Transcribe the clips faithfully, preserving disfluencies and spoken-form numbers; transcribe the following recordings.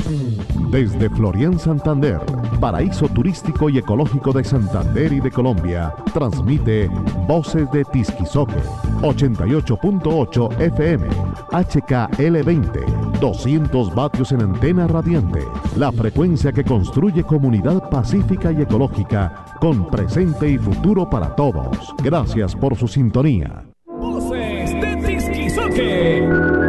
Desde Florian Santander, paraíso turístico y ecológico de Santander y de Colombia, transmite Voces de Tisquizoque, ochenta y ocho punto ocho F M, H K L veinte, doscientos vatios en antena radiante, la frecuencia que construye comunidad pacífica y ecológica, con presente y futuro para todos. Gracias por su sintonía. Voces de Tisquizoque.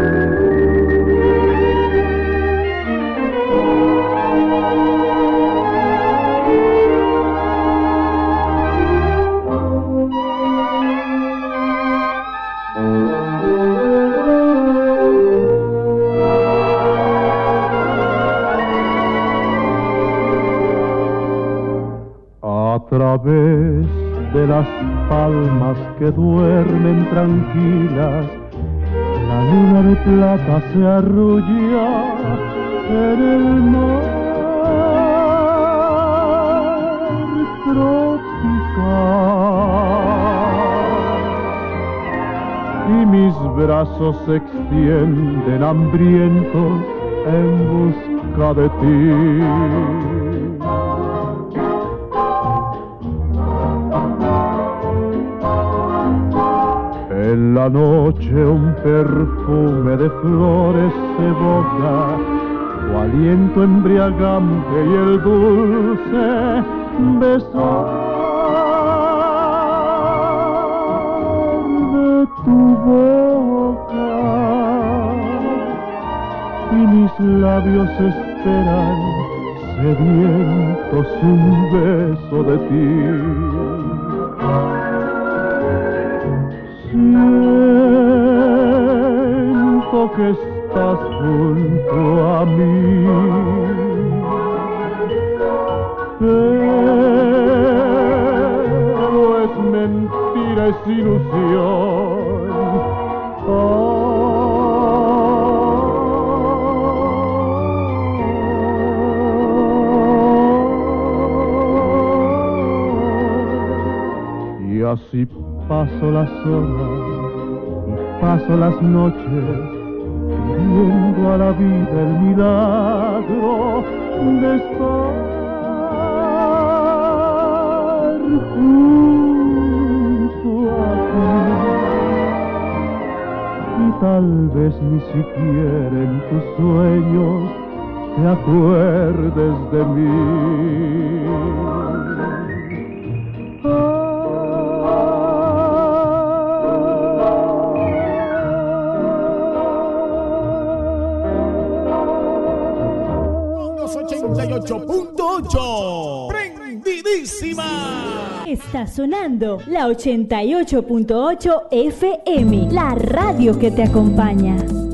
A través de las palmas que duermen tranquilas, la luna de plata se arrulla en el mar tropical, y mis brazos se extienden hambrientos en busca de ti. En la noche un perfume de flores se evoca, tu aliento embriagante y el dulce besar de tu boca, y mis labios esperan sedientos un beso de ti. Siento que estás junto a mí, pero es mentira, es ilusión. Oh. Y así paso las horas y paso las noches pidiendo a la vida el milagro de estar junto a ti. Y tal vez ni siquiera en tus sueños te acuerdes de mí. ochenta y ocho punto ocho. ¡Prendidísima! Está sonando la ochenta y ocho punto ocho F M, la radio que te acompaña.